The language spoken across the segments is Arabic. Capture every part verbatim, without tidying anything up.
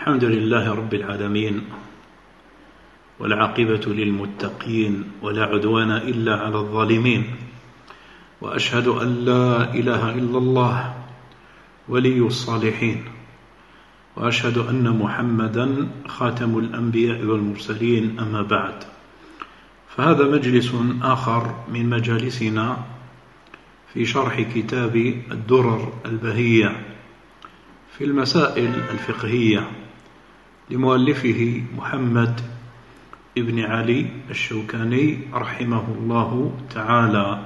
الحمد لله رب العالمين، والعاقبة للمتقين، ولا عدوان إلا على الظالمين، وأشهد أن لا إله إلا الله ولي الصالحين، وأشهد أن محمدا خاتم الأنبياء والمرسلين. أما بعد، فهذا مجلس آخر من مجالسنا في شرح كتاب الدرر البهية في المسائل الفقهية لمؤلفه محمد ابن علي الشوكاني رحمه الله تعالى.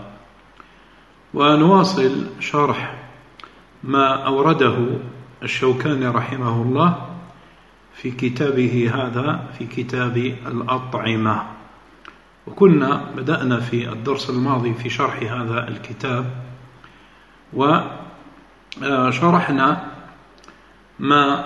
ونواصل شرح ما أورده الشوكاني رحمه الله في كتابه هذا، في كتاب الأطعمة. وكنا بدأنا في الدرس الماضي في شرح هذا الكتاب، وشرحنا ما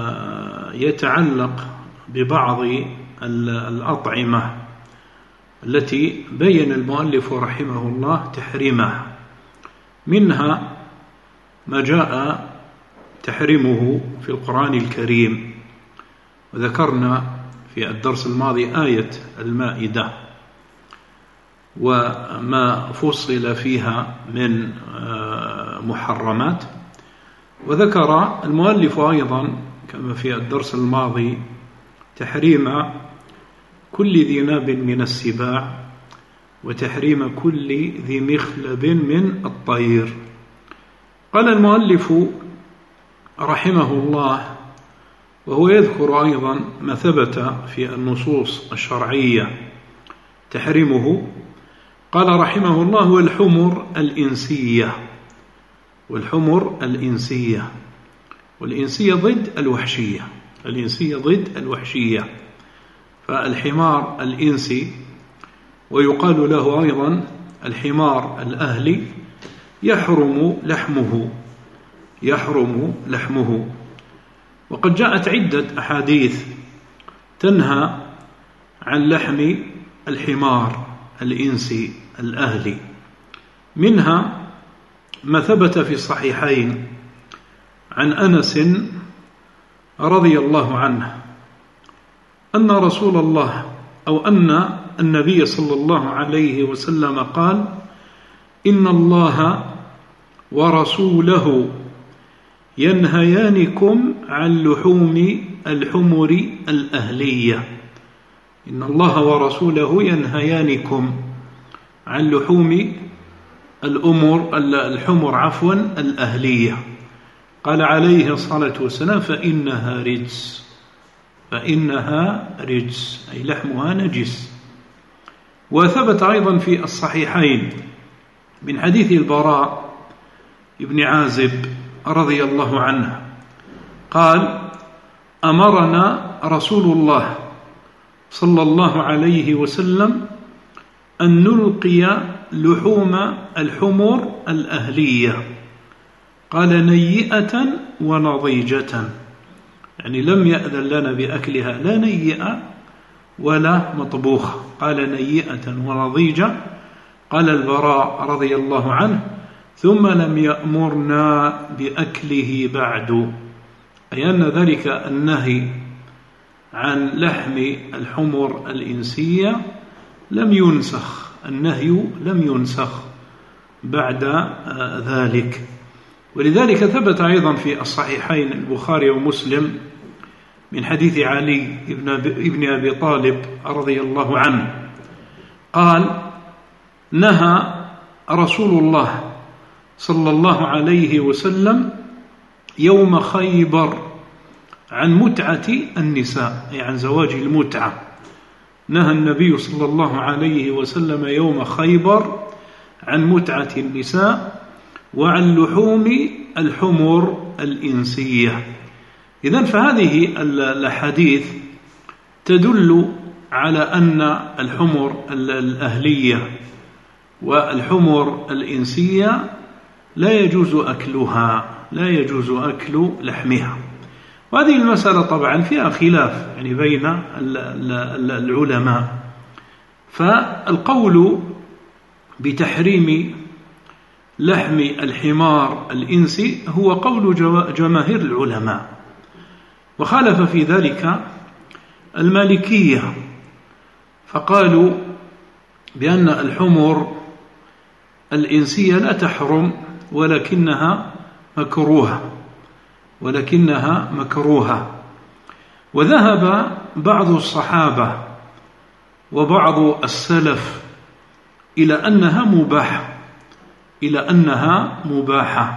يتعلق ببعض الأطعمة التي بين المؤلف رحمه الله تحريمها، منها ما جاء تحريمه في القرآن الكريم، وذكرنا في الدرس الماضي آية المائدة وما فصل فيها من محرمات. وذكر المؤلف أيضا كما في الدرس الماضي تحريم كل ذي ناب من السباع، وتحريم كل ذي مخلب من الطير. قال المؤلف رحمه الله، وهو يذكر أيضا ما ثبت في النصوص الشرعية تحريمه، قال رحمه الله: والحمر الإنسية. والحمر الإنسية، والإنسية ضد الوحشية، الإنسية ضد الوحشية. فالحمار الإنسي، ويقال له أيضا الحمار الأهلي، يحرم لحمه يحرم لحمه وقد جاءت عدة أحاديث تنهى عن لحم الحمار الإنسي الأهلي، منها ما ثبت في الصحيحين عن أنس رضي الله عنه أن رسول الله أو أن النبي صلى الله عليه وسلم قال: إن الله ورسوله ينهيانكم عن لحوم الحمر الأهلية. إن الله ورسوله ينهيانكم عن لحوم الأمور الحمر عفوا الأهلية. قال عليه الصلاة والسلام: فإنها رجس فإنها رجس أي لحمها نجس. وثبت أيضا في الصحيحين من حديث البراء ابن عازب رضي الله عنه قال: أمرنا رسول الله صلى الله عليه وسلم أن نلقي لحوم الحمر الأهلية، قال: نيئة ونضيجة، يعني لم يأذن لنا بأكلها لا نيئة ولا مطبوخ، قال نيئة ونضيجة. قال البراء رضي الله عنه: ثم لم يأمرنا بأكله بعد، أي أن ذلك النهي عن لحم الحمر الإنسية لم ينسخ، النهي لم ينسخ بعد ذلك. ولذلك ثبت أيضا في الصحيحين البخاري ومسلم من حديث علي ابن أبي طالب رضي الله عنه قال: نهى رسول الله صلى الله عليه وسلم يوم خيبر عن متعة النساء، أي عن زواج المتعة. نهى النبي صلى الله عليه وسلم يوم خيبر عن متعة النساء وعن لحوم الحمر الإنسية. إذن فهذه الأحاديث تدل على أن الحمر الأهلية والحمر الإنسية لا يجوز أكلها، لا يجوز أكل لحمها. وهذه المسألة طبعا فيها خلاف يعني بين العلماء، فالقول بتحريم لحم الحمار الإنسي هو قول جماهير العلماء، وخالف في ذلك المالكية، فقالوا بأن الحمر الإنسية لا تحرم ولكنها مكروهة ولكنها مكروهة وذهب بعض الصحابة وبعض السلف إلى أنها مباحة إلى أنها مباحة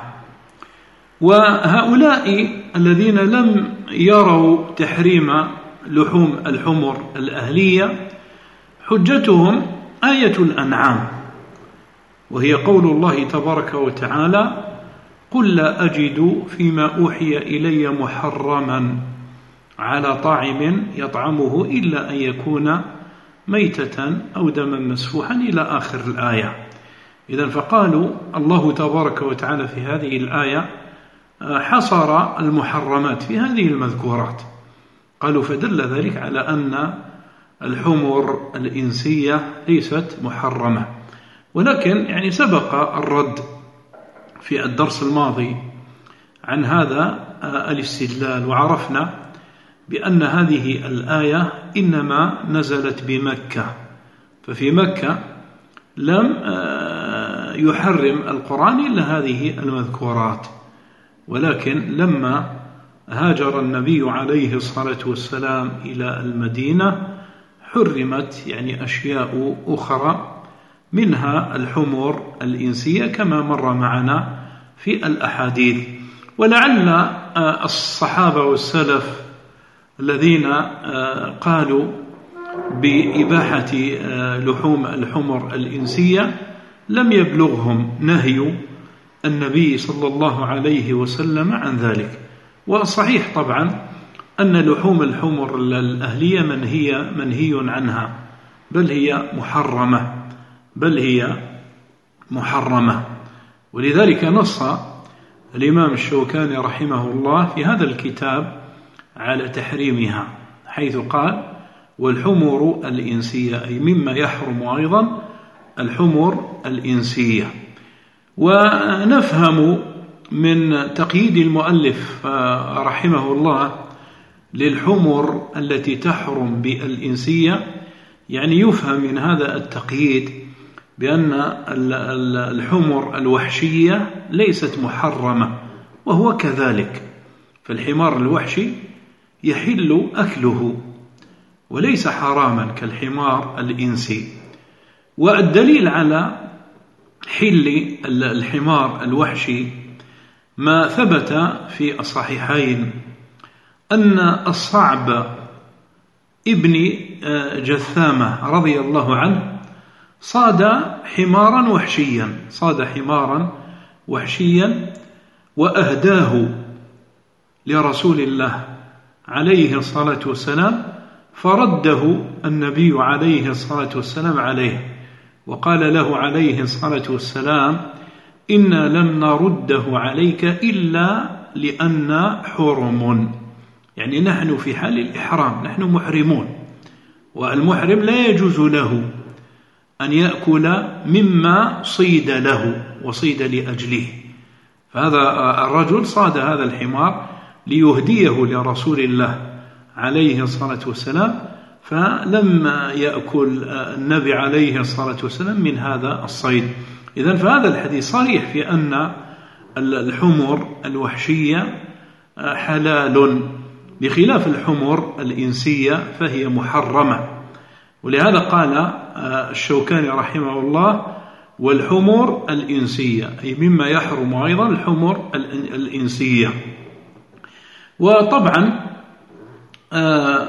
وهؤلاء الذين لم يروا تحريم لحوم الحمر الأهلية حجتهم آية الأنعام، وهي قول الله تبارك وتعالى: قل لا أجد فيما أوحي إلي محرما على طاعم يطعمه إلا أن يكون ميتة أو دما مسفوحا إلى آخر الآية. إذن فقالوا الله تبارك وتعالى في هذه الآية حصر المحرمات في هذه المذكورات، قالوا فدل ذلك على أن الحمر الإنسية ليست محرمة. ولكن يعني سبق الرد في الدرس الماضي عن هذا الاستدلال، وعرفنا بأن هذه الآية إنما نزلت بمكة، ففي مكة لم يحرم القرآن إلا هذه المذكورات، ولكن لما هاجر النبي عليه الصلاة والسلام إلى المدينة حرمت يعني أشياء أخرى منها الحمر الإنسية كما مر معنا في الأحاديث. ولعل الصحابة والسلف الذين قالوا بإباحة لحوم الحمر الإنسية لم يبلغهم نهي النبي صلى الله عليه وسلم عن ذلك. والصحيح طبعا أن لحوم الحمر الأهلية منهي منهي عنها، بل هي محرمة بل هي محرمة ولذلك نص الإمام الشوكاني رحمه الله في هذا الكتاب على تحريمها، حيث قال: والحمر الإنسية، أي مما يحرم أيضا الحمر الإنسية. ونفهم من تقييد المؤلف رحمه الله للحمر التي تحرم بالإنسية، يعني يفهم من هذا التقييد بأن الحمر الوحشية ليست محرمة، وهو كذلك، فالحمار الوحشي يحل أكله وليس حراما كالحمار الإنسي. والدليل على حل الحمار الوحشي ما ثبت في الصحيحين أن الصعب ابن جثامة رضي الله عنه صاد حمارا وحشيا صاد حمارا وحشيا وأهداه لرسول الله عليه الصلاة والسلام، فرده النبي عليه الصلاة والسلام عليه، وقال له عليه الصلاة والسلام: إنا لم نرده عليك إلا لأن حرم، يعني نحن في حال الإحرام، نحن محرمون، والمحرم لا يجوز له أن يأكل مما صيد له وصيد لأجله. فهذا الرجل صاد هذا الحمار ليهديه لرسول الله عليه الصلاة والسلام، فلم يأكل النبي عليه الصلاة والسلام من هذا الصيد. إذن فهذا الحديث صريح في أن الحمر الوحشية حلال، بخلاف الحمر الإنسية فهي محرمة. ولهذا قال الشوكاني رحمه الله: والحمر الإنسية، أي مما يحرم أيضا الحمر الإنسية. وطبعا آآ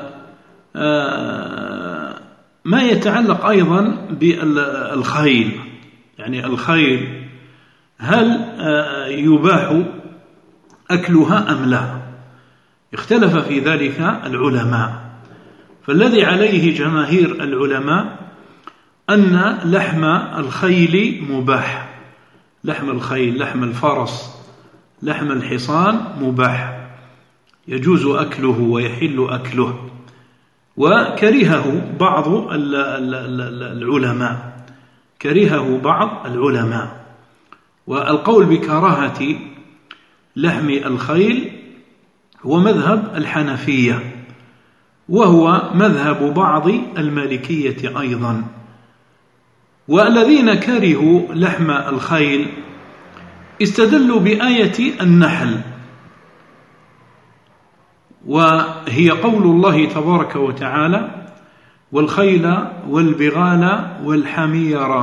آآ ما يتعلق أيضا بالخيل، يعني الخيل هل يباح أكلها أم لا؟ اختلف في ذلك العلماء، فالذي عليه جماهير العلماء أن لحم الخيل مباح، لحم الخيل، لحم الفرس، لحم الحصان مباح، يجوز أكله ويحل أكله. وكرهه بعض العلماء كرهه بعض العلماء والقول بكراهة لحم الخيل هو مذهب الحنفية، وهو مذهب بعض المالكية أيضا. والذين كرهوا لحم الخيل استدلوا بآية النحل، وهي قول الله تبارك وتعالى: والخيل والبغال والحمير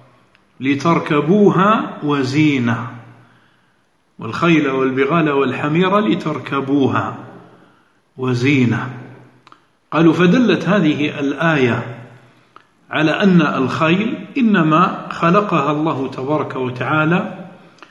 لتركبوها وزينة. والخيل والبغال والحمير لتركبوها وزينة. قالوا فدلت هذه الآية على أن الخيل إنما خلقها الله تبارك وتعالى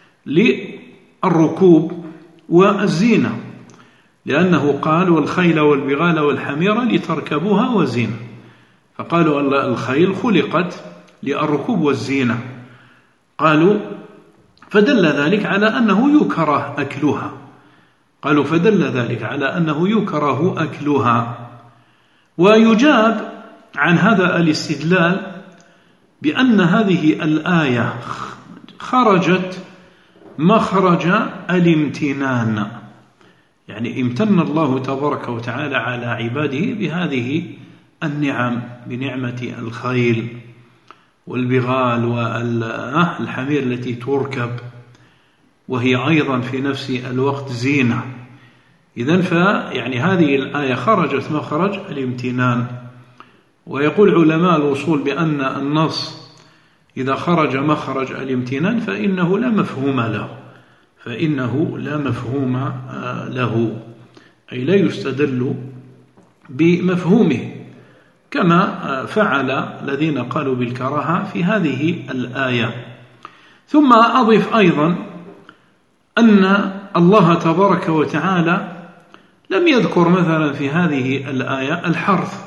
للركوب والزينة، لأنه قال: والخيل والبغال والحمير لتركبوها وزينة. فقالوا أن الخيل خلقت للركوب والزينة. قالوا فدل ذلك على أنه يكره أكلها. قالوا فدل ذلك على أنه يكره أكلها. ويجاب عن هذا الاستدلال بأن هذه الآية خرجت مخرج الامتنان، يعني امتن الله تبارك وتعالى على عباده بهذه النعم، بنعمة الخيل والبغال والحمير التي تركب، وهي أيضا في نفس الوقت زينة. إذن فيعني هذه الآية خرجت مخرج الامتنان. ويقول علماء الوصول بأن النص إذا خرج مخرج الامتنان فإنه لا مفهوم له، فإنه لا مفهوم له، أي لا يستدل بمفهومه، كما فعل الذين قالوا بالكراهة في هذه الآية. ثم أضف أيضا أن الله تبارك وتعالى لم يذكر مثلا في هذه الآية الحرث،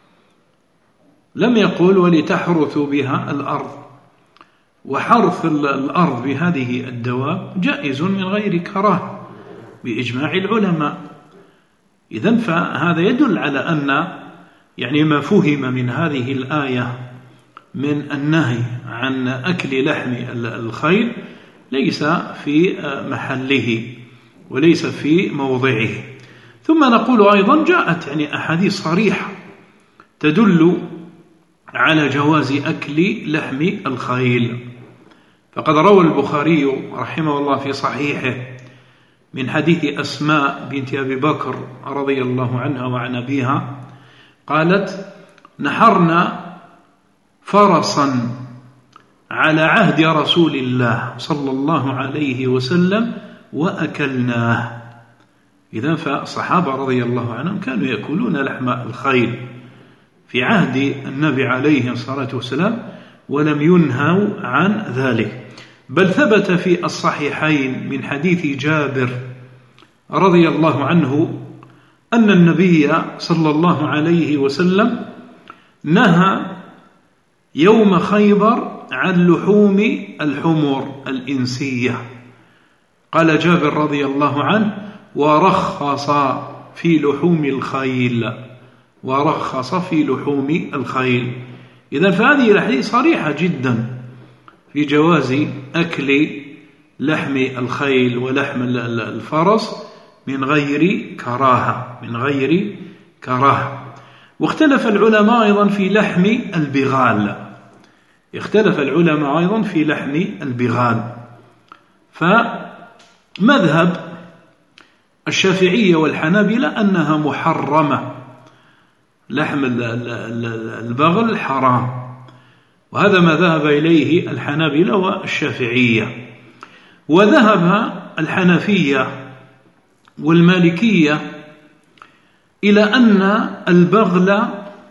لم يقل ولتحرثوا بها الأرض. وحرث الأرض بهذه الدواب جائز من غير كراهة بإجماع العلماء. إذن فهذا يدل على أن يعني ما فهم من هذه الآية من النهي عن أكل لحم الخيل ليس في محله وليس في موضعه. ثم نقول أيضا جاءت يعني أحاديث صريحة تدل على جواز أكل لحم الخيل. فقد روى البخاري رحمه الله في صحيحه من حديث أسماء بنت أبي بكر رضي الله عنها وعن أبيها قالت: نحرنا فرسا على عهد رسول الله صلى الله عليه وسلم وأكلناه. إذن فالصحابة رضي الله عنهم كانوا يأكلون لحم الخيل في عهد النبي عليه الصلاة والسلام ولم ينهوا عن ذلك. بل ثبت في الصحيحين من حديث جابر رضي الله عنه أن النبي صلى الله عليه وسلم نهى يوم خيبر عن لحوم الحمر الإنسية. قال جابر رضي الله عنه: ورخص في لحوم الخيل، ورخص في لحوم الخيل. إذن فهذه الأحاديث صريحة جدا في جواز أكل لحم الخيل ولحم الفرس من غير كراهة، من غير كراهة. واختلف العلماء أيضا في لحم البغال، اختلف العلماء أيضا في لحم البغال. فمذهب الشافعية والحنابلة أنها محرمة، لحم البغل حرام، وهذا ما ذهب إليه الحنابلة والشافعية. وذهب الحنفية والمالكية إلى أن البغل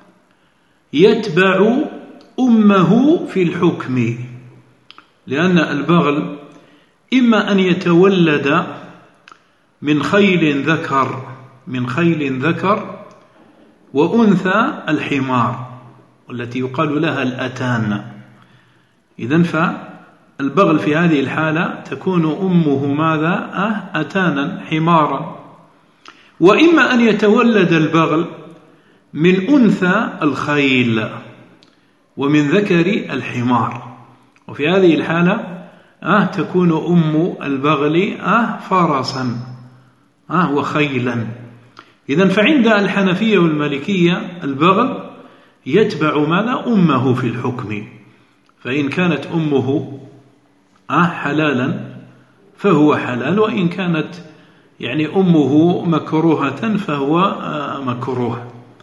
يتبع أمه في الحكم، لأن البغل إما أن يتولد من خيل ذكر من خيل ذكر وأنثى الحمار والتي يقال لها الأتان. إذن فالبغل في هذه الحالة تكون أمه ماذا؟ أه أتانا حمارا. وإما أن يتولد البغل من أنثى الخيل ومن ذكر الحمار، وفي هذه الحالة أه تكون أم البغل أه فرسا آه وخيلا. إذن فعند الحنفية والمالكية البغل يتبع ماذا؟ أمه في الحكم، فإن كانت أمه آه حلالا فهو حلال، وإن كانت يعني أمه مكروهة فهو آه مكروه.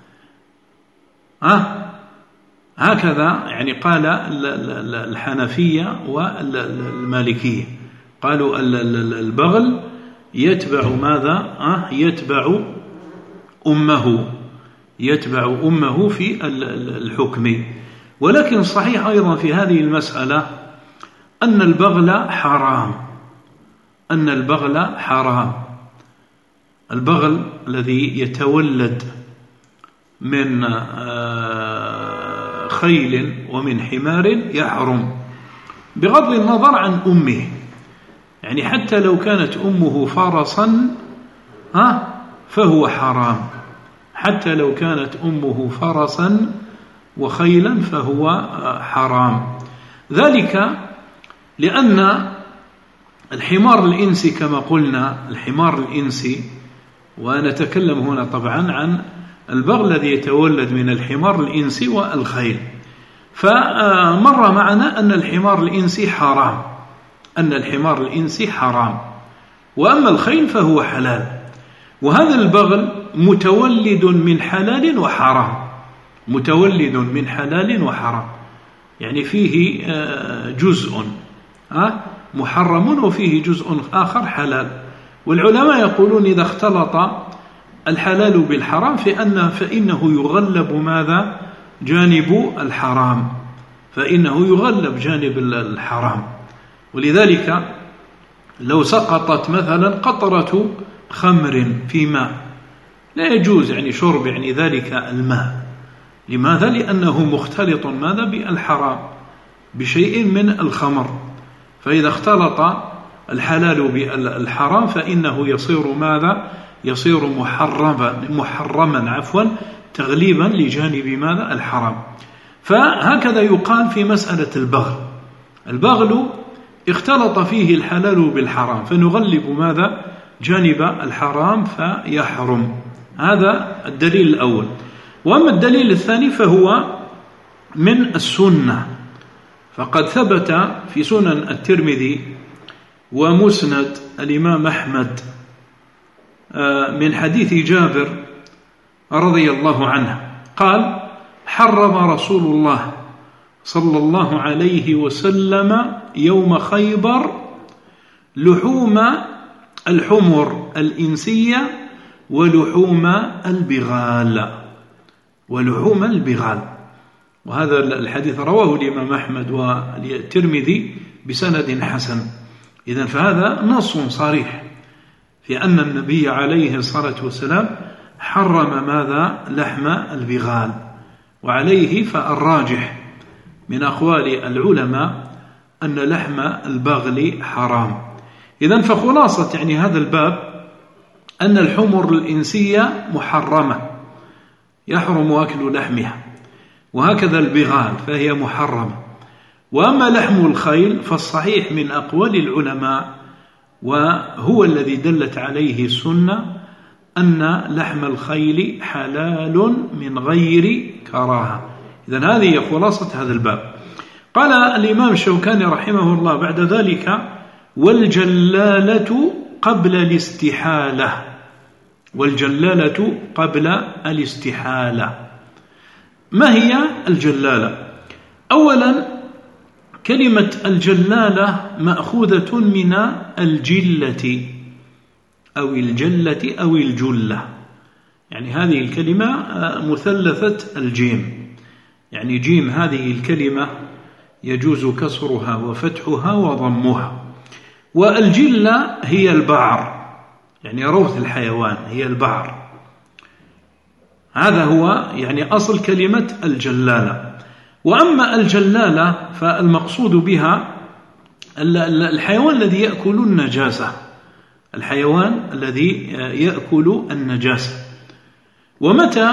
آه هكذا يعني قال الحنفية والمالكية، قالوا البغل يتبع ماذا؟ آه يتبع أمه، يتبع أمه في الحكم. ولكن صحيح أيضا في هذه المسألة أن البغل حرام، أن البغل حرام. البغل الذي يتولد من خيل ومن حمار يحرم بغض النظر عن أمه، يعني حتى لو كانت أمه فرسا ها فهو حرام، حتى لو كانت أمه فرسا وخيلا فهو حرام. ذلك لأن الحمار الإنسي كما قلنا، الحمار الإنسي، ونتكلم هنا طبعا عن البغل الذي يتولد من الحمار الإنسي والخيل، فمر معنا أن الحمار الإنسي حرام، أن الحمار الإنسي حرام، وأما الخيل فهو حلال. وهذا البغل متولد من حلال وحرام، متولد من حلال وحرام، يعني فيه جزء محرم وفيه جزء آخر حلال. والعلماء يقولون إذا اختلط الحلال بالحرام فإنه, فإنه يغلب ماذا؟ جانب الحرام، فإنه يغلب جانب الحرام. ولذلك لو سقطت مثلا قطرة خمر في ماء لا يجوز يعني شرب يعني ذلك الماء. لماذا؟ لأنه مختلط ماذا؟ بالحرام، بشيء من الخمر. فإذا اختلط الحلال بالحرام فإنه يصير ماذا؟ يصير محرما محرما عفوا تغليبا لجانب ماذا؟ الحرام. فهكذا يقال في مسألة البغل، البغل اختلط فيه الحلال بالحرام فنغلب ماذا؟ جانب الحرام فيحرم. هذا الدليل الأول. وأما الدليل الثاني فهو من السنة، فقد ثبت في سنن الترمذي ومسند الإمام أحمد من حديث جابر رضي الله عنه قال: حرم رسول الله صلى الله عليه وسلم يوم خيبر لحوم الحمر الإنسية ولحوم البغال، ولحوم البغال. وهذا الحديث رواه الإمام أحمد والترمذي بسند حسن. إذن فهذا نص صريح في أن النبي عليه الصلاة والسلام حرم ماذا؟ لحم البغال. وعليه فالراجح من أقوال العلماء أن لحم البغل حرام. إذن فخلاصة يعني هذا الباب أن الحمر الإنسية محرمة يحرم أكل لحمها، وهكذا البغال فهي محرمة. وأما لحم الخيل فالصحيح من أقوال العلماء وهو الذي دلت عليه السنة أن لحم الخيل حلال من غير كراهة. إذن هذه خلاصة هذا الباب. قال الإمام الشوكاني رحمه الله بعد ذلك: والجلالة قبل الاستحالة، والجلالة قبل الاستحالة. ما هي الجلالة؟ أولا كلمة الجلالة مأخوذة من الجلة أو الجلة أو الجلة، يعني هذه الكلمة مثلثة الجيم، يعني جيم هذه الكلمة يجوز كسرها وفتحها وضمها. والجلة هي البعر، يعني روث الحيوان هي البعر. هذا هو يعني أصل كلمة الجلالة. وأما الجلالة فالمقصود بها الحيوان الذي يأكل النجاسة، الحيوان الذي يأكل النجاسة. ومتى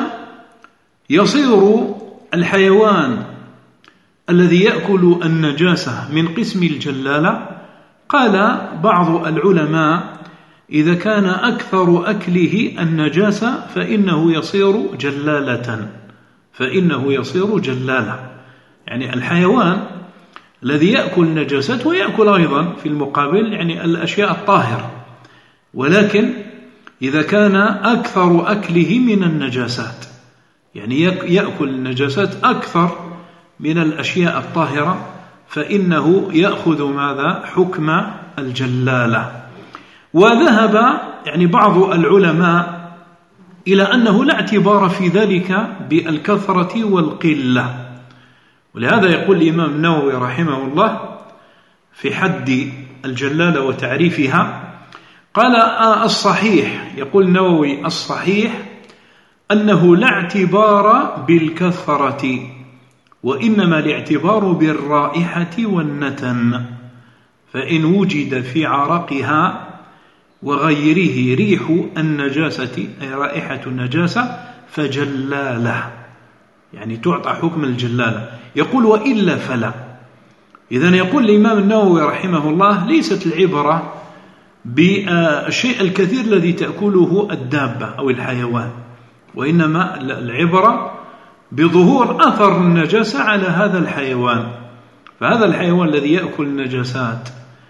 يصير الحيوان الذي يأكل النجاسة من قسم الجلالة؟ قال بعض العلماء: إذا كان أكثر أكله النجاسة فإنه يصير جلالة فإنه يصير جلالة. يعني الحيوان الذي يأكل نجاسات ويأكل أيضا في المقابل يعني الأشياء الطاهرة، ولكن إذا كان أكثر أكله من النجاسات، يعني يأكل النجاسات أكثر من الأشياء الطاهرة، فإنه يأخذ ماذا؟ حكم الجلالة. وذهب يعني بعض العلماء إلى أنه لا اعتبار في ذلك بالكثرة والقلة، ولهذا يقول الإمام النووي رحمه الله في حد الجلالة وتعريفها، قال الصحيح، يقول النووي الصحيح أنه لا اعتبار بالكثرة، وإنما الاعتبار بالرائحة والنتن، فإن وجد في عرقها وغيره ريح النجاسة أي رائحة النجاسة فجلالة، يعني تعطى حكم الجلالة. يقول وإلا فلا. إذن يقول الإمام النووي رحمه الله ليست العبرة بالشيء الكثير الذي تأكله الدابة أو الحيوان، وإنما العبرة بظهور أثر النجاسة على هذا الحيوان. فهذا الحيوان الذي يأكل النجاسات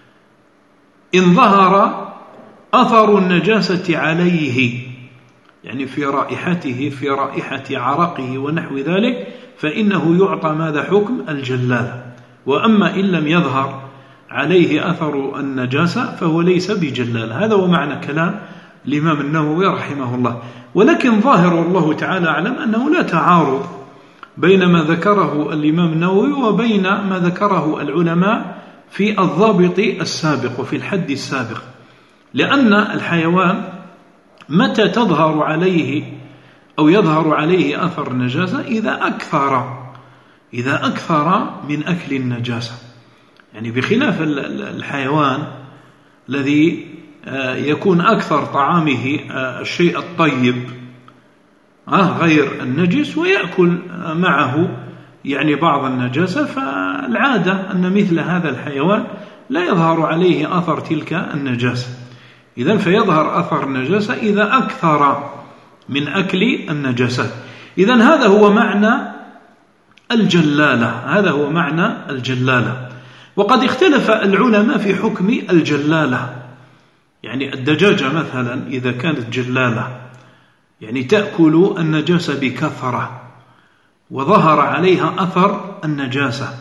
إن ظهر أثر النجاسة عليه، يعني في رائحته في رائحة عرقه ونحو ذلك، فإنه يعطى ماذا؟ حكم الجلالة. وأما إن لم يظهر عليه أثر النجاسة فهو ليس بجلال. هذا هو معنى كلام الإمام النووي رحمه الله. ولكن ظاهر والله تعالى أعلم أنه لا تعارض بين ما ذكره الإمام النووي وبين ما ذكره العلماء في الضابط السابق وفي الحد السابق، لأن الحيوان متى تظهر عليه أو يظهر عليه أثر النجاسة إذا أكثر إذا أكثر من أكل النجاسة، يعني بخلاف الحيوان الذي يكون أكثر طعامه الشيء الطيب غير النجس ويأكل معه يعني بعض النجاسة، فالعادة أن مثل هذا الحيوان لا يظهر عليه أثر تلك النجاسة. إذن فيظهر أثر النجاسة إذا أكثر من أكل النجاسات. إذن هذا هو معنى الجلالة، هذا هو معنى الجلالة. وقد اختلف العلماء في حكم الجلالة. يعني الدجاجة مثلا إذا كانت جلالة يعني تأكل النجاسة بكثرة وظهر عليها أثر النجاسة،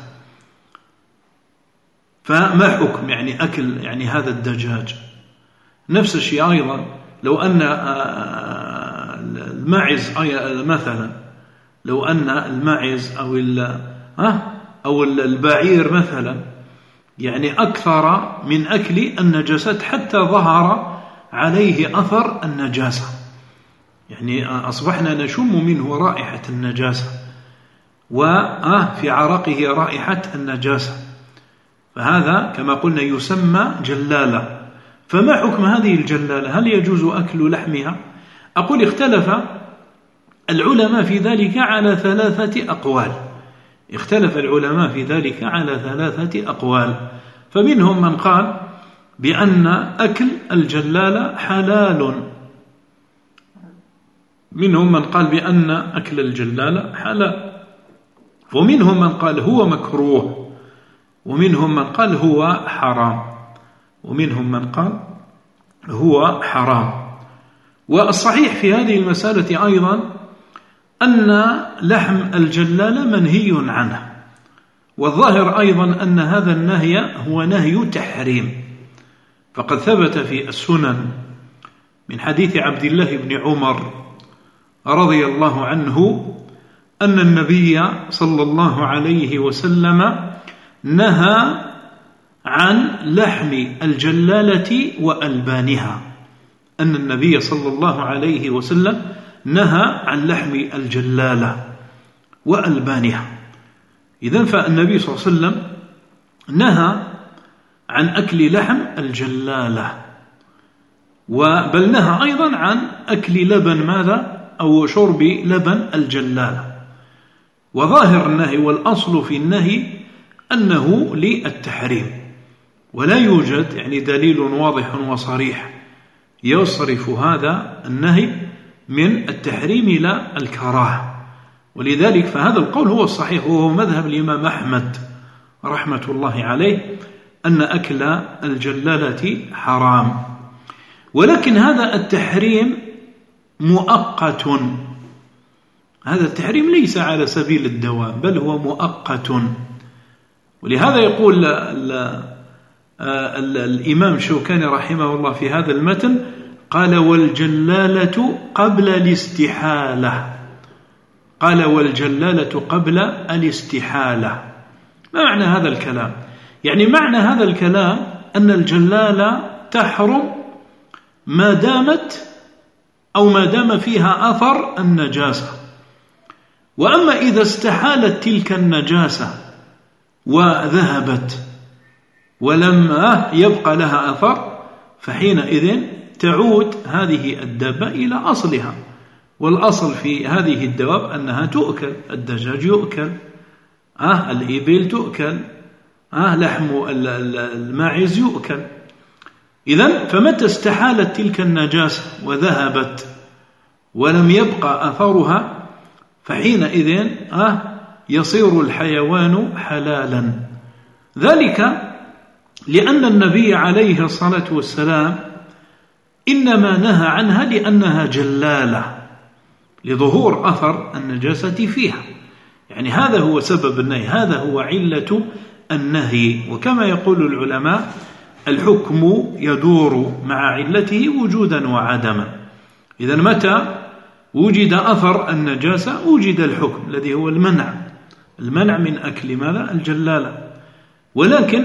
فما حكم يعني أكل يعني هذا الدجاج؟ نفس الشيء أيضا لو أن الماعز مثلا، لو أن الماعز أو أو البعير مثلا يعني أكثر من أكل النجاسات حتى ظهر عليه أثر النجاسة، يعني أصبحنا نشم منه رائحة النجاسة وفي عرقه رائحة النجاسة، فهذا كما قلنا يسمى جلالة. فما حكم هذه الجلالة؟ هل يجوز أكل لحمها؟ أقول اختلف العلماء في ذلك على ثلاثة أقوال اختلف العلماء في ذلك على ثلاثة أقوال. فمنهم من قال بأن أكل الجلالة حلال، منهم من قال بأن أكل الجلالة حلال، ومنهم من قال هو مكروه، ومنهم من قال هو حرام، ومنهم من قال هو حرام. والصحيح في هذه المسألة أيضا أن لحم الجلالة منهي عنه، والظاهر أيضا أن هذا النهي هو نهي تحريم، فقد ثبت في السنن من حديث عبد الله بن عمر رضي الله عنه أن النبي صلى الله عليه وسلم نهى عن لحم الجلالة وألبانها، أن النبي صلى الله عليه وسلم نهى عن لحم الجلالة وألبانها. إذن فالنبي صلى الله عليه وسلم نهى عن أكل لحم الجلالة، وبل نهى أيضا عن أكل لبن ماذا أو شرب لبن الجلالة. وظاهر النهي والأصل في النهي أنه للتحريم، ولا يوجد يعني دليل واضح وصريح يصرف هذا النهي من التحريم إلى الكراهة. ولذلك فهذا القول هو الصحيح، وهو مذهب الإمام أحمد رحمة الله عليه، أن أكل الجلالة حرام. ولكن هذا التحريم مؤقت، هذا التحريم ليس على سبيل الدوام، بل هو مؤقت. ولهذا يقول ال ال الإمام الشوكاني رحمه الله في هذا المتن، قال والجلالة قبل الاستحالة، قال والجلالة قبل الاستحالة. ما معنى هذا الكلام؟ يعني معنى هذا الكلام أن الجلالة تحرم ما دامت أو ما دام فيها أثر النجاسة. وأما إذا استحالت تلك النجاسة وذهبت ولم يبقى لها أثر، فحينئذ تعود هذه الدابة إلى أصلها. والأصل في هذه الدواب أنها تؤكل، الدجاج يؤكل، آه الإبل تؤكل، آه لحم الماعز يؤكل. إذن فمتى استحالت تلك النجاسة وذهبت ولم يبقى أثرها، فحينئذ آه يصير الحيوان حلالا. ذلك لأن النبي عليه الصلاة والسلام إنما نهى عنها لأنها جلالة، لظهور أثر النجاسة فيها. يعني هذا هو سبب النهي، هذا هو علة النهي. وكما يقول العلماء الحكم يدور مع علته وجودا وعدما. إذا متى وجد أثر النجاسة وجد الحكم الذي هو المنع، المنع من أكل ماذا؟ الجلالة. ولكن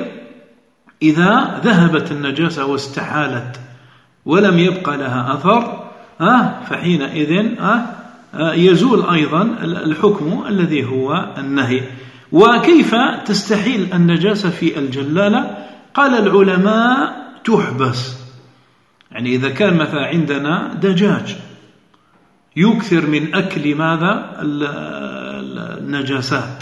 إذا ذهبت النجاسة واستحالت ولم يبقى لها أثر آه فحينئذ آه آه يزول أيضا الحكم الذي هو النهي. وكيف تستحيل النجاسة في الجلالة؟ قال العلماء تحبس. يعني إذا كان مثلا عندنا دجاج يكثر من أكل ماذا؟ النجاسات،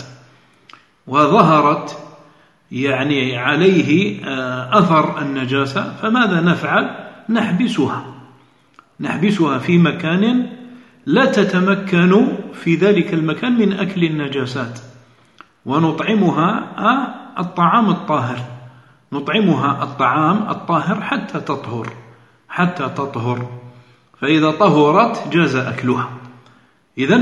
وظهرت يعني عليه أثر النجاسة، فماذا نفعل؟ نحبسها، نحبسها في مكان لا تتمكن في ذلك المكان من أكل النجاسات، ونطعمها الطعام الطاهر، نطعمها الطعام الطاهر حتى تطهر، حتى تطهر، فإذا طهرت جاز أكلها. إذن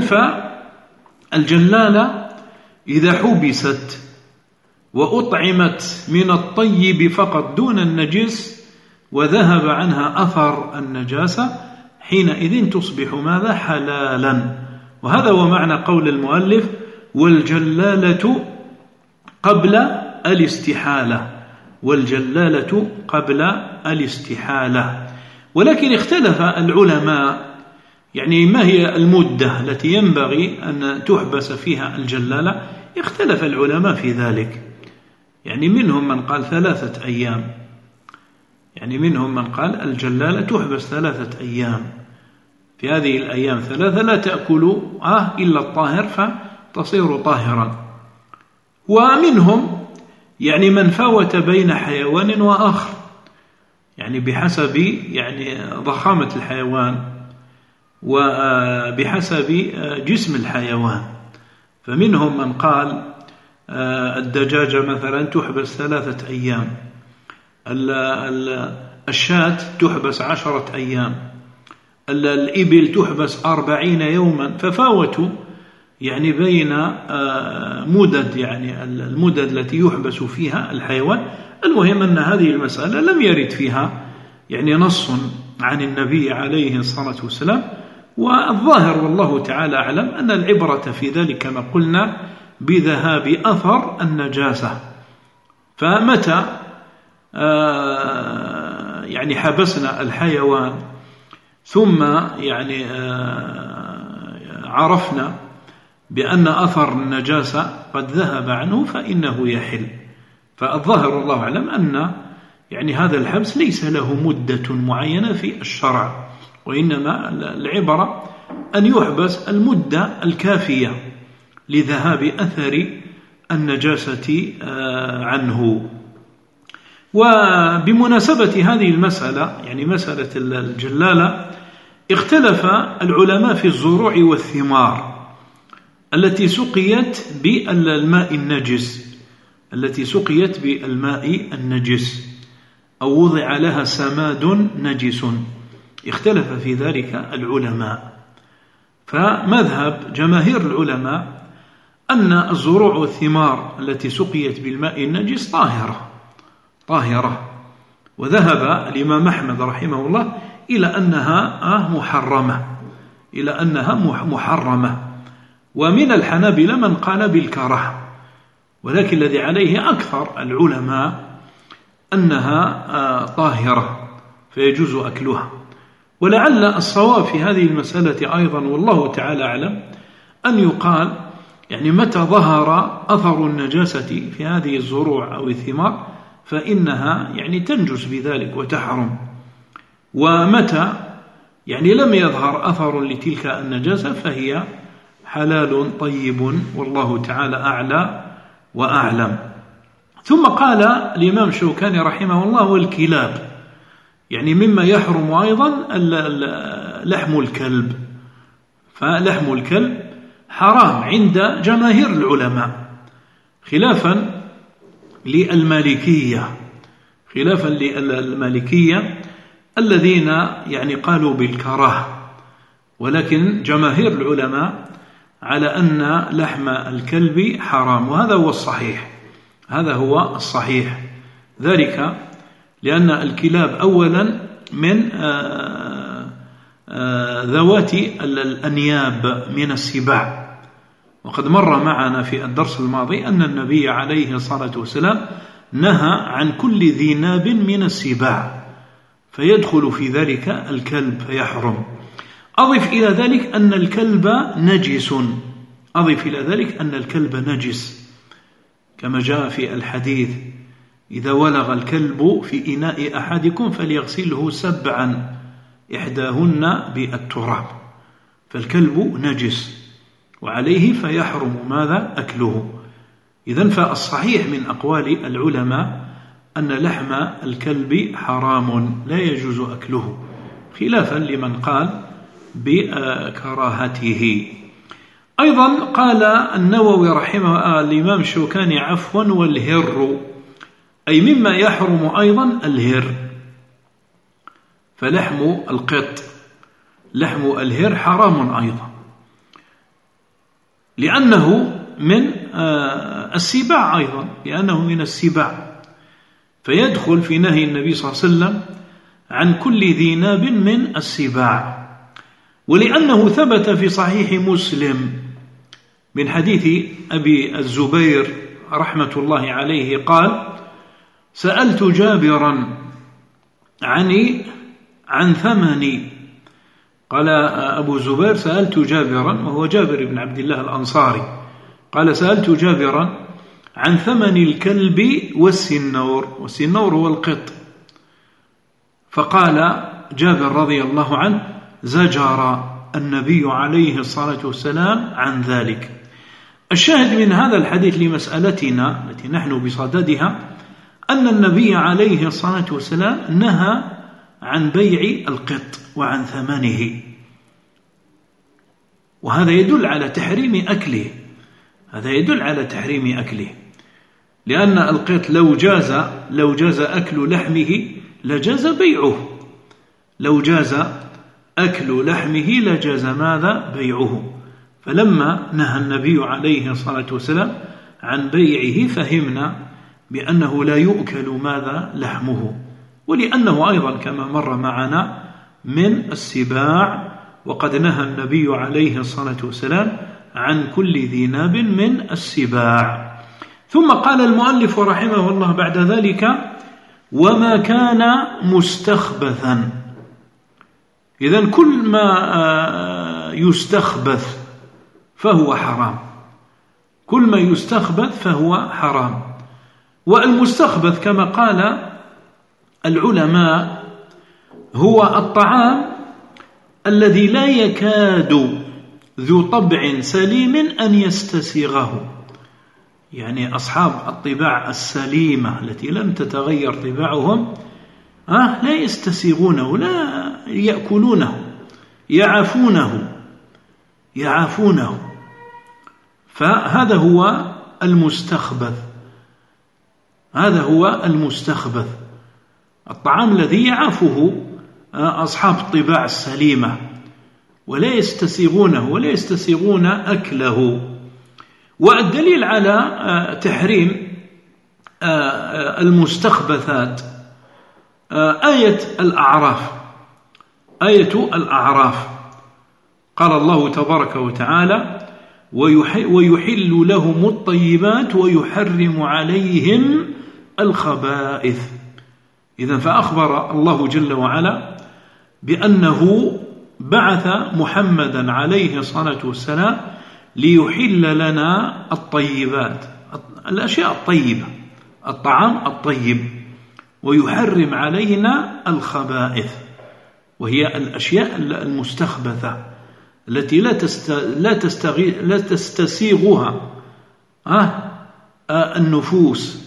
فالجلالة إذا حبست وأطعمت من الطيب فقط دون النجس وذهب عنها أثر النجاسة، حينئذ تصبح ماذا؟ حلالا. وهذا هو معنى قول المؤلف والجلالة قبل الاستحالة، والجلالة قبل الاستحالة. ولكن اختلف العلماء يعني ما هي المدة التي ينبغي أن تحبس فيها الجلالة. اختلف العلماء في ذلك، يعني منهم من قال ثلاثة أيام، يعني منهم من قال الجلالة تحبس ثلاثة أيام، في هذه الأيام ثلاثة لا تأكل آه إلا الطاهر فتصير طاهرا. ومنهم يعني من فاوت بين حيوان وآخر، يعني بحسب يعني ضخامة الحيوان وبحسب جسم الحيوان. فمنهم من قال الدجاجة مثلا تحبس ثلاثة أيام، الشاة تحبس عشرة أيام، الإبل تحبس أربعين يوما. ففاوتوا يعني بين مدد، يعني المدد التي يحبس فيها الحيوان. المهم أن هذه المسألة لم يرد فيها يعني نص عن النبي عليه الصلاة والسلام. والظاهر والله تعالى أعلم أن العبرة في ذلك كما قلنا بذهاب أثر النجاسة. فمتى آه يعني حبسنا الحيوان ثم يعني آه عرفنا بأن أثر النجاسة قد ذهب عنه فإنه يحل. فالظاهر والله أعلم أن يعني هذا الحبس ليس له مدة معينة في الشرع، وإنما العبرة أن يحبس المدة الكافية لذهاب أثر النجاسة عنه. وبمناسبة هذه المسألة، يعني مسألة الجلالة، اختلف العلماء في الزروع والثمار التي سقيت بالماء النجس التي سقيت بالماء النجس أو وضع لها سماد نجس، اختلف في ذلك العلماء. فمذهب جماهير العلماء أن الزروع والثمار التي سقيت بالماء النجس طاهرة طاهرة وذهب الإمام أحمد رحمه الله إلى أنها محرمة إلى أنها محرمة ومن الحنابلة من قال بالكراهة، ولكن الذي عليه أكثر العلماء أنها طاهرة فيجوز أكلها. ولعل الصواب في هذه المسألة أيضا والله تعالى أعلم أن يقال يعني متى ظهر أثر النجاسة في هذه الزروع أو الثمار فإنها يعني تنجس بذلك وتحرم، ومتى يعني لم يظهر أثر لتلك النجاسة فهي حلال طيب والله تعالى أعلى وأعلم. ثم قال الإمام الشوكاني رحمه الله والكلاب، يعني مما يحرم أيضا لحم الكلب، فلحم الكلب حرام عند جماهير العلماء خلافا للمالكية خلافا للمالكية الذين يعني قالوا بالكراهة، ولكن جماهير العلماء على أن لحم الكلب حرام، وهذا هو الصحيح هذا هو الصحيح ذلك لأن الكلاب أولا من ذوات الأنياب من السباع، وقد مر معنا في الدرس الماضي أن النبي عليه الصلاة والسلام نهى عن كل ذي ناب من السباع فيدخل في ذلك الكلب فيحرم. أضف إلى ذلك أن الكلب نجس أضف إلى ذلك أن الكلب نجس كما جاء في الحديث: إذا ولغ الكلب في إناء أحدكم فليغسله سبعا إحداهن بالتراب، فالكلب نجس وعليه فيحرم ماذا؟ أكله. إذن فالصحيح من أقوال العلماء أن لحم الكلب حرام لا يجوز أكله، خلافا لمن قال بكراهته. أيضا قال النووي رحمه الإمام الشوكاني عفوا والهر، أي مما يحرم أيضا الهر، فلحم القط لحم الهر حرام أيضا لأنه من السباع أيضا لأنه من السباع فيدخل في نهي النبي صلى الله عليه وسلم عن كل ذي ناب من السباع. ولأنه ثبت في صحيح مسلم من حديث أبي الزبير رحمة الله عليه قال: سألت جابرا عن عن ثمن، قال أبو الزبير: سألت جابرا، وهو جابر بن عبد الله الأنصاري، قال: سألت جابرا عن ثمن الكلب والسنور، والسنور هو القط، فقال جابر رضي الله عنه: زجر النبي عليه الصلاة والسلام عن ذلك. الشاهد من هذا الحديث لمسألتنا التي نحن بصددها أن النبي عليه الصلاة والسلام نهى عن بيع القط وعن ثمنه، وهذا يدل على تحريم أكله هذا يدل على تحريم أكله لأن القط لو جاز لو جاز أكل لحمه لجاز بيعه لو جاز أكل لحمه لجاز ماذا؟ بيعه. فلما نهى النبي عليه الصلاة والسلام عن بيعه فهمنا بأنه لا يؤكل ماذا؟ لحمه، ولأنه أيضا كما مر معنا من السباع، وقد نهى النبي عليه الصلاة والسلام عن كل ذي ناب من السباع. ثم قال المؤلف رحمه الله بعد ذلك: وما كان مستخبثا. إذن كل ما يستخبث فهو حرام كل ما يستخبث فهو حرام. والمستخبث كما قال العلماء هو الطعام الذي لا يكاد ذو طبع سليم أن يستسيغه، يعني أصحاب الطباع السليمة التي لم تتغير طباعهم آه لا يستسيغونه، لا يأكلونه، يعافونه يعافونه فهذا هو المستخبث. هذا هو المستخبث، الطعام الذي يعافه أصحاب الطباع السليمة ولا يستسيغونه ولا يستسيغون أكله. والدليل على تحريم المستخبثات آية الأعراف. آية الأعراف قال الله تبارك وتعالى: ويحل لهم الطيبات ويحرم عليهم الخبائث. إذن فأخبر الله جل وعلا بأنه بعث محمدا عليه الصلاة والسلام ليحل لنا الطيبات، الأشياء الطيبة، الطعام الطيب، ويحرم علينا الخبائث وهي الأشياء المستخبثة التي لا لا لا تستسيغها آه آه النفوس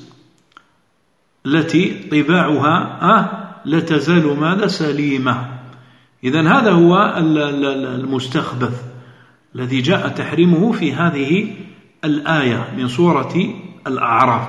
التي طباعها آه لا تزال ماذا سليمة. إذن هذا هو المستخبث الذي جاء تحريمه في هذه الآية من سورة الأعراف.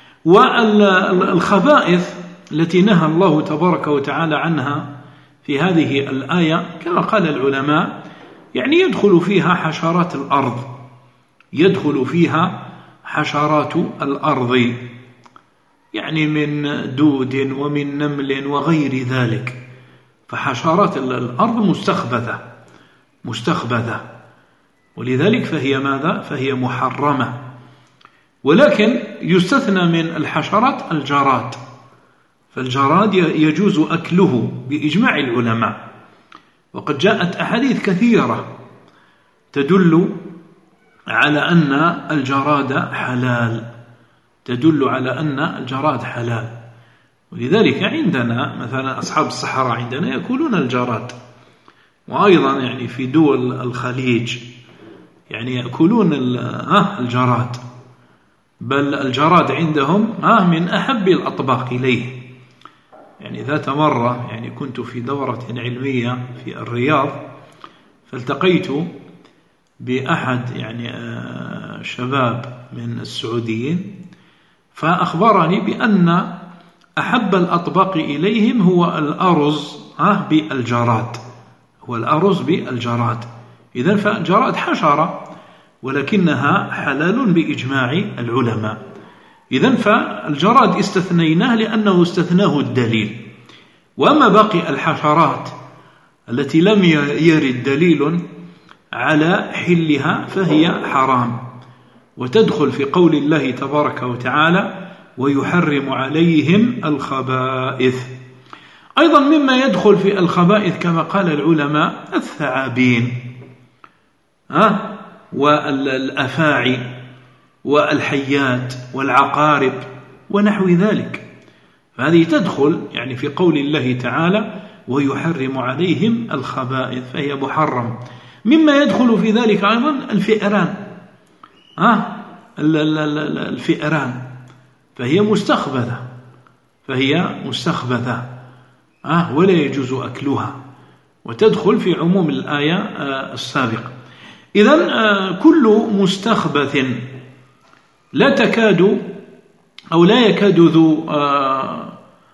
والخبائث التي نهى الله تبارك وتعالى عنها في هذه الآية كما قال العلماء يعني يدخل فيها حشرات الأرض، يدخل فيها حشرات الأرض يعني من دود ومن نمل وغير ذلك، فحشرات الأرض مستخبثة مستخبثة ولذلك فهي ماذا؟ فهي محرمة. ولكن يستثنى من الحشرات الجراد، فالجراد يجوز أكله بإجماع العلماء، وقد جاءت أحاديث كثيرة تدل على أن الجراد حلال، تدل على أن الجراد حلال. ولذلك عندنا مثلا أصحاب الصحراء عندنا يأكلون الجراد، وأيضا يعني في دول الخليج يعني يأكلون الجراد، بل الجراد عندهم من أحب الأطباق إليه. يعني ذات مرة يعني كنت في دورة علمية في الرياض، فالتقيت بأحد يعني شباب من السعوديين، فأخبرني بأن أحب الأطباق إليهم هو الأرز بالجراد، هو الأرز بالجراد. إذن فالجراد حشرة ولكنها حلال بإجماع العلماء. إذن فالجراد استثنيناه لأنه استثناه الدليل، وأما باقي الحشرات التي لم يرد دليل على حلها فهي حرام، وتدخل في قول الله تبارك وتعالى: ويحرم عليهم الخبائث. أيضا مما يدخل في الخبائث كما قال العلماء الثعابين ها والأفاعي والحيات والعقارب ونحو ذلك، فهذه تدخل يعني في قول الله تعالى: ويحرم عليهم الخبائث، فهي محرم. مما يدخل في ذلك أيضا الفئران ها الفئران فهي مستخبثة فهي مستخبثة آه ولا يجوز أكلها، وتدخل في عموم الآية آه السابقة. إذن آه كل مستخبث لا تكاد أو لا يكاد ذو آه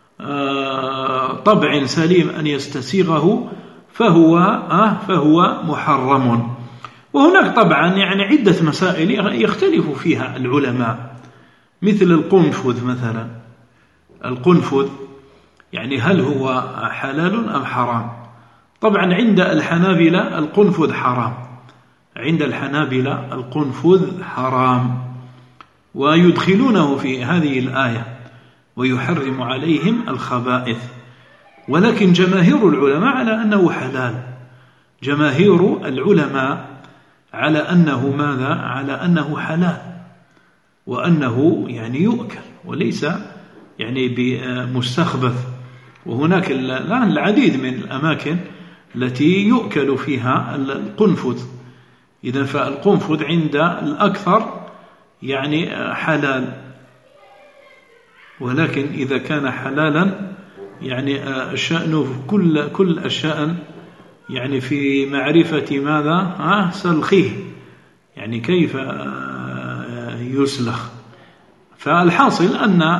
آه طبع سليم أن يستسيغه فهو آه فهو محرم. وهناك طبعا يعني عدة مسائل يختلف فيها العلماء، مثل القنفذ مثلا. القنفذ يعني هل هو حلال أم حرام؟ طبعا عند الحنابلة القنفذ حرام، عند الحنابلة القنفذ حرام، ويدخلونه في هذه الآية: ويحرم عليهم الخبائث. ولكن جماهير العلماء على أنه حلال، جماهير العلماء على أنه ماذا؟ على أنه حلال، وأنه يعني يؤكل وليس يعني بمستخبث. وهناك العديد من الأماكن التي يؤكل فيها القنفذ. إذن فالقنفذ عند الأكثر يعني حلال، ولكن إذا كان حلالا يعني شأنه كل كل الشأن يعني في معرفة ماذا سلخه، يعني كيف يسلخ. فالحاصل أن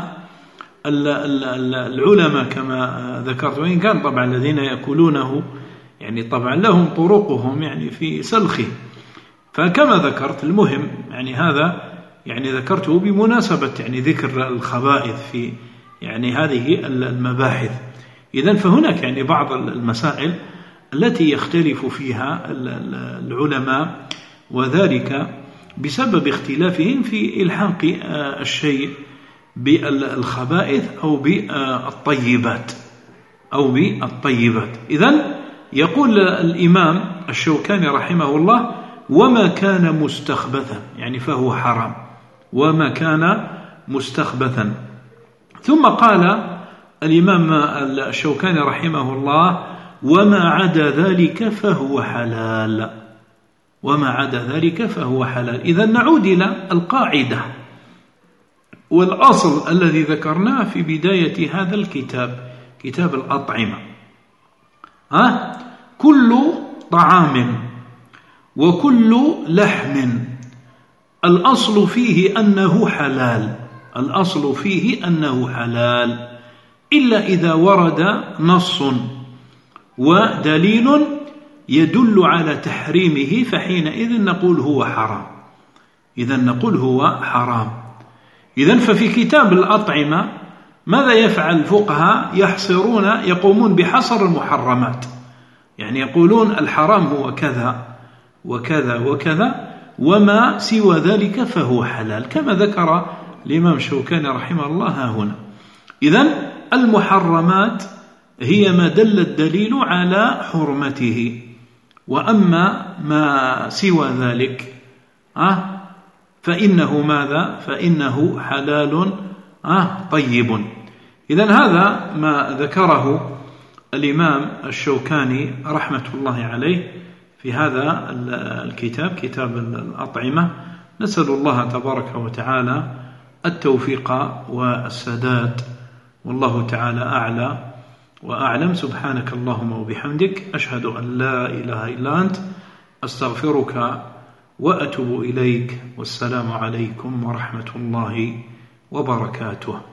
العلماء كما ذكرت، وإن كان طبعا الذين يأكلونه يعني طبعا لهم طرقهم يعني في سلخه، فكما ذكرت المهم يعني هذا يعني ذكرته بمناسبة يعني ذكر الخبائث في يعني هذه المباحث. إذن فهناك يعني بعض المسائل التي يختلف فيها العلماء، وذلك بسبب اختلافهم في إلحاق الشيء بالخبائث أو بالطيبات أو بالطيبات. إذن يقول الإمام الشوكاني رحمه الله: وما كان مستخبثا، يعني فهو حرام، وما كان مستخبثا. ثم قال الإمام الشوكاني رحمه الله: وما عدا ذلك فهو حلال، وما عدا ذلك فهو حلال. إذا نعود إلى القاعدة والأصل الذي ذكرناه في بداية هذا الكتاب، كتاب الأطعمة. ها؟ كل طعام وكل لحم الأصل فيه أنه حلال، الأصل فيه أنه حلال، إلا إذا ورد نص ودليل يدل على تحريمه، فحينئذ نقول هو حرام، إذا نقول هو حرام. إذن ففي كتاب الأطعمة ماذا يفعل الفقهاء؟ يحصرون، يقومون بحصر المحرمات، يعني يقولون الحرام هو كذا وكذا وكذا، وما سوى ذلك فهو حلال، كما ذكر الإمام الشوكاني رحمه الله ها هنا. إذن المحرمات هي ما دل الدليل على حرمته، وأما ما سوى ذلك أه فإنه ماذا؟ فإنه حلال أه طيب. إذن هذا ما ذكره الإمام الشوكاني رحمة الله عليه في هذا الكتاب، كتاب الأطعمة. نسأل الله تبارك وتعالى التوفيق والسداد، والله تعالى أعلى وأعلم. سبحانك اللهم وبحمدك، أشهد أن لا إله إلا أنت، أستغفرك وأتوب إليك، والسلام عليكم ورحمة الله وبركاته.